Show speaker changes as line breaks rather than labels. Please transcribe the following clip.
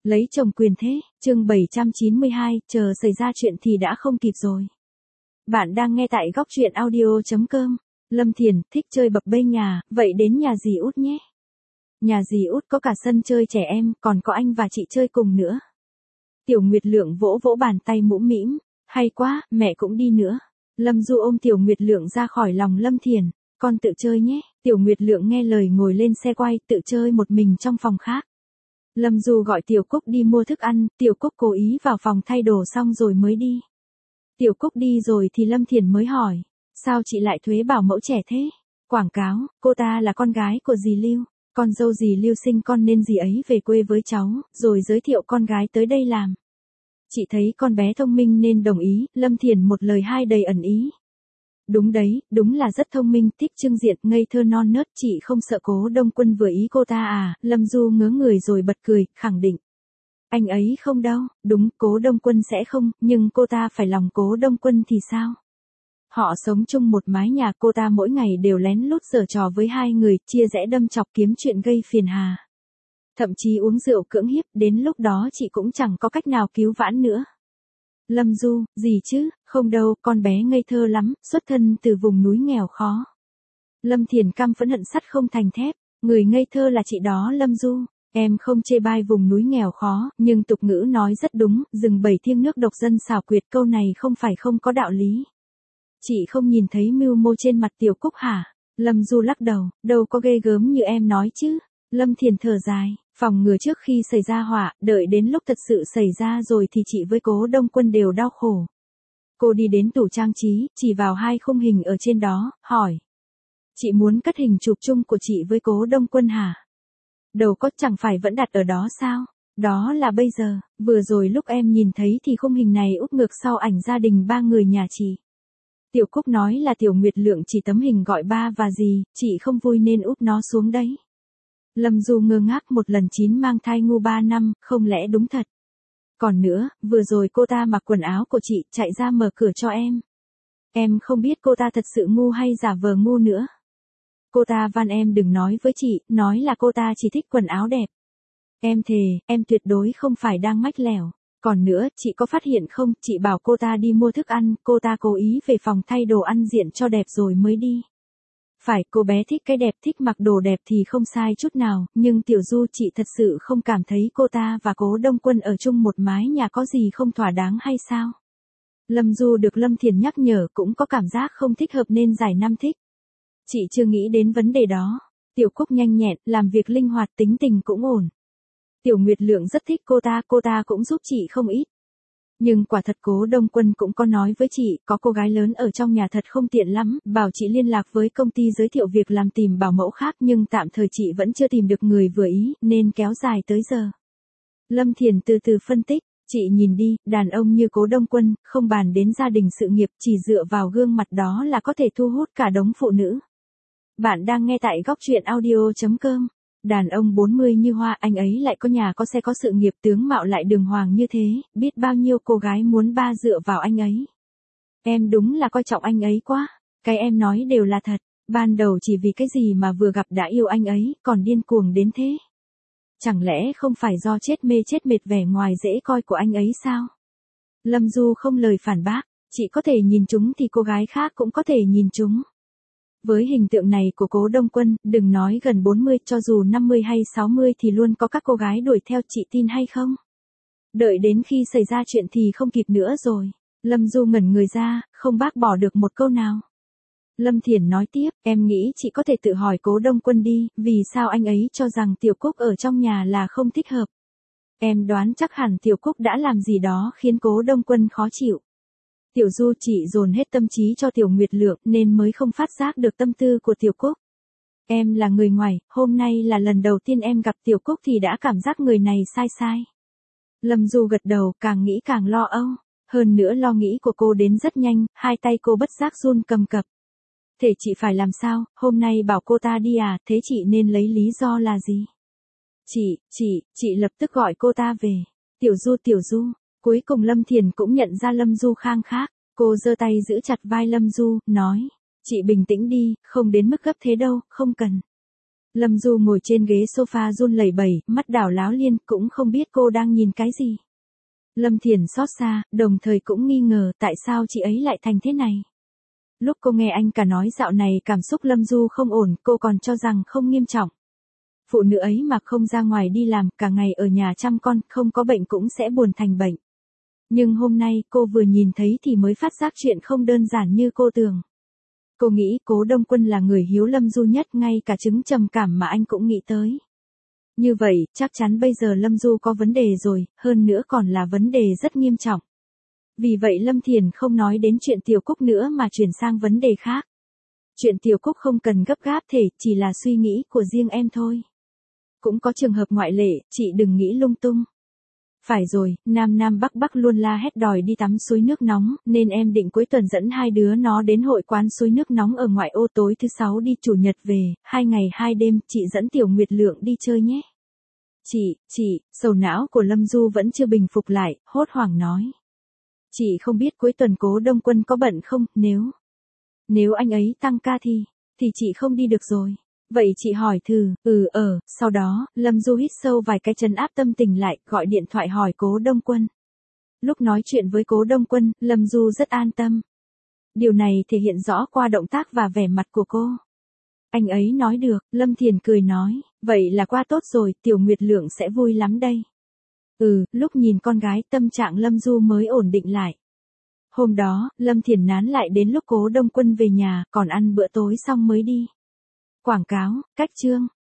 Lấy chồng quyền thế, chương 792, chờ xảy ra chuyện thì đã không kịp rồi. Bạn đang nghe tại góc truyện audio.com. Lâm Thiền, thích chơi bập bênh nhà, vậy đến nhà dì Út nhé. Nhà dì Út có cả sân chơi trẻ em, còn có anh và chị chơi cùng nữa. Tiểu Nguyệt Lượng vỗ vỗ bàn tay mũm mĩm, hay quá, mẹ cũng đi nữa. Lâm Du ôm Tiểu Nguyệt Lượng ra khỏi lòng Lâm Thiền, con tự chơi nhé. Tiểu Nguyệt Lượng nghe lời ngồi lên xe quay, tự chơi một mình trong phòng khác. Lâm Du gọi Tiểu Cúc đi mua thức ăn, Tiểu Cúc cố ý vào phòng thay đồ xong rồi mới đi. Tiểu Cúc đi rồi thì Lâm Thiền mới hỏi, sao chị lại thuế bảo mẫu trẻ thế? Quảng cáo, cô ta là con gái của dì Lưu, con dâu dì Lưu sinh con nên dì ấy về quê với cháu, rồi giới thiệu con gái tới đây làm. Chị thấy con bé thông minh nên đồng ý, Lâm Thiền một lời hai đầy ẩn ý. Đúng đấy, đúng là rất thông minh, thích trưng diện, ngây thơ non nớt, chị không sợ Cố Đông Quân vừa ý cô ta à? Lâm Du ngớ người rồi bật cười, khẳng định. Anh ấy không đâu, đúng, Cố Đông Quân sẽ không, nhưng cô ta phải lòng Cố Đông Quân thì sao? Họ sống chung một mái nhà, cô ta mỗi ngày đều lén lút giở trò với hai người, chia rẽ đâm chọc kiếm chuyện gây phiền hà. Thậm chí uống rượu cưỡng hiếp, đến lúc đó chị cũng chẳng có cách nào cứu vãn nữa. Lâm Du, gì chứ, không đâu, con bé ngây thơ lắm, xuất thân từ vùng núi nghèo khó. Lâm Thiền căm phẫn hận sắt không thành thép, người ngây thơ là chị đó Lâm Du, em không chê bai vùng núi nghèo khó, nhưng tục ngữ nói rất đúng, rừng bầy thiêng nước độc dân xảo quyệt, câu này không phải không có đạo lý. Chị không nhìn thấy mưu mô trên mặt Tiểu Cúc hả? Lâm Du lắc đầu, đâu có ghê gớm như em nói chứ. Lâm Thiền thở dài, phòng ngừa trước khi xảy ra họa, đợi đến lúc thật sự xảy ra rồi thì chị với Cố Đông Quân đều đau khổ. Cô đi đến tủ trang trí, chỉ vào hai khung hình ở trên đó, hỏi. Chị muốn cất hình chụp chung của chị với Cố Đông Quân hả? Đâu có, chẳng phải vẫn đặt ở đó sao? Đó là bây giờ, vừa rồi lúc em nhìn thấy thì khung hình này úp ngược sau ảnh gia đình ba người nhà chị. Tiểu Cúc nói là Tiểu Nguyệt Lượng chỉ tấm hình gọi ba và dì, chị không vui nên úp nó xuống đấy. Lâm Du ngơ ngác, một lần 9 mang thai ngu 3 năm, không lẽ đúng thật. Còn nữa, vừa rồi cô ta mặc quần áo của chị, chạy ra mở cửa cho em. Em không biết cô ta thật sự ngu hay giả vờ ngu nữa. Cô ta van em đừng nói với chị, nói là cô ta chỉ thích quần áo đẹp. Em thề, em tuyệt đối không phải đang mách lẻo. Còn nữa, chị có phát hiện không, chị bảo cô ta đi mua thức ăn, cô ta cố ý về phòng thay đồ ăn diện cho đẹp rồi mới đi. Phải, cô bé thích cái đẹp, thích mặc đồ đẹp thì không sai chút nào, nhưng Tiểu Du chị thật sự không cảm thấy cô ta và Cố Đông Quân ở chung một mái nhà có gì không thỏa đáng hay sao? Lâm Du được Lâm Thiền nhắc nhở cũng có cảm giác không thích hợp nên giải năm thích. Chị chưa nghĩ đến vấn đề đó. Tiểu Cúc nhanh nhẹn, làm việc linh hoạt, tính tình cũng ổn. Tiểu Nguyệt Lượng rất thích cô ta cũng giúp chị không ít. Nhưng quả thật Cố Đông Quân cũng có nói với chị, có cô gái lớn ở trong nhà thật không tiện lắm, bảo chị liên lạc với công ty giới thiệu việc làm tìm bảo mẫu khác nhưng tạm thời chị vẫn chưa tìm được người vừa ý, nên kéo dài tới giờ. Lâm Thiền từ từ phân tích, chị nhìn đi, đàn ông như Cố Đông Quân, không bàn đến gia đình sự nghiệp, chỉ dựa vào gương mặt đó là có thể thu hút cả đống phụ nữ. Bạn đang nghe tại góc truyện audio.com. Đàn ông 40 như Hoa, anh ấy lại có nhà có xe có sự nghiệp, tướng mạo lại đường hoàng như thế, biết bao nhiêu cô gái muốn ba dựa vào anh ấy. Em đúng là coi trọng anh ấy quá, cái em nói đều là thật, ban đầu chỉ vì cái gì mà vừa gặp đã yêu anh ấy, còn điên cuồng đến thế. Chẳng lẽ không phải do chết mê chết mệt vẻ ngoài dễ coi của anh ấy sao? Lâm Du không lời phản bác, chị có thể nhìn chúng thì cô gái khác cũng có thể nhìn chúng. Với hình tượng này của Cố Đông Quân, đừng nói gần 40, cho dù 50 hay 60 thì luôn có các cô gái đuổi theo, chị tin hay không? Đợi đến khi xảy ra chuyện thì không kịp nữa rồi. Lâm Du ngẩn người ra, không bác bỏ được một câu nào. Lâm Thiền nói tiếp, em nghĩ chị có thể tự hỏi Cố Đông Quân đi, vì sao anh ấy cho rằng Tiểu Cúc ở trong nhà là không thích hợp. Em đoán chắc hẳn Tiểu Cúc đã làm gì đó khiến Cố Đông Quân khó chịu. Tiểu Du chỉ dồn hết tâm trí cho Tiểu Nguyệt Lượng nên mới không phát giác được tâm tư của Tiểu Cúc. Em là người ngoài, hôm nay là lần đầu tiên em gặp Tiểu Cúc thì đã cảm giác người này sai sai. Lâm Du gật đầu, càng nghĩ càng lo âu. Hơn nữa lo nghĩ của cô đến rất nhanh, hai tay cô bất giác run cầm cập. Thế chị phải làm sao, hôm nay bảo cô ta đi à, thế chị nên lấy lý do là gì? Chị lập tức gọi cô ta về. Tiểu Du. Cuối cùng Lâm Thiền cũng nhận ra Lâm Du khang khác, cô giơ tay giữ chặt vai Lâm Du, nói, chị bình tĩnh đi, không đến mức gấp thế đâu, không cần. Lâm Du ngồi trên ghế sofa run lẩy bẩy, mắt đảo láo liên, cũng không biết cô đang nhìn cái gì. Lâm Thiển xót xa, đồng thời cũng nghi ngờ tại sao chị ấy lại thành thế này. Lúc cô nghe anh cả nói dạo này cảm xúc Lâm Du không ổn, cô còn cho rằng không nghiêm trọng. Phụ nữ ấy mà không ra ngoài đi làm, cả ngày ở nhà chăm con, không có bệnh cũng sẽ buồn thành bệnh. Nhưng hôm nay cô vừa nhìn thấy thì mới phát giác chuyện không đơn giản như cô tưởng. Cô nghĩ Cố Đông Quân là người hiếu Lâm Du nhất, ngay cả chứng trầm cảm mà anh cũng nghĩ tới. Như vậy, chắc chắn bây giờ Lâm Du có vấn đề rồi, hơn nữa còn là vấn đề rất nghiêm trọng. Vì vậy Lâm Thiển không nói đến chuyện Tiểu Cúc nữa mà chuyển sang vấn đề khác. Chuyện Tiểu Cúc không cần gấp gáp thể, chỉ là suy nghĩ của riêng em thôi. Cũng có trường hợp ngoại lệ, chị đừng nghĩ lung tung. Phải rồi, Nam Nam Bắc Bắc luôn la hét đòi đi tắm suối nước nóng, nên em định cuối tuần dẫn hai đứa nó đến hội quán suối nước nóng ở ngoại ô, tối thứ 6 đi, chủ nhật về, 2 ngày 2 đêm, chị dẫn Tiểu Nguyệt Lượng đi chơi nhé. Chị, sầu não của Lâm Du vẫn chưa bình phục lại, hốt hoảng nói. Chị không biết cuối tuần Cố Đông Quân có bận không, nếu anh ấy tăng ca thì chị không đi được rồi. Vậy chị hỏi thử, sau đó, Lâm Du hít sâu vài cái trấn áp tâm tình lại, gọi điện thoại hỏi Cố Đông Quân. Lúc nói chuyện với Cố Đông Quân, Lâm Du rất an tâm. Điều này thể hiện rõ qua động tác và vẻ mặt của cô. Anh ấy nói được, Lâm Thiền cười nói, vậy là qua tốt rồi, Tiểu Nguyệt Lượng sẽ vui lắm đây. Lúc nhìn con gái tâm trạng Lâm Du mới ổn định lại. Hôm đó, Lâm Thiền nán lại đến lúc Cố Đông Quân về nhà, còn ăn bữa tối xong mới đi. Quảng cáo, cách chương.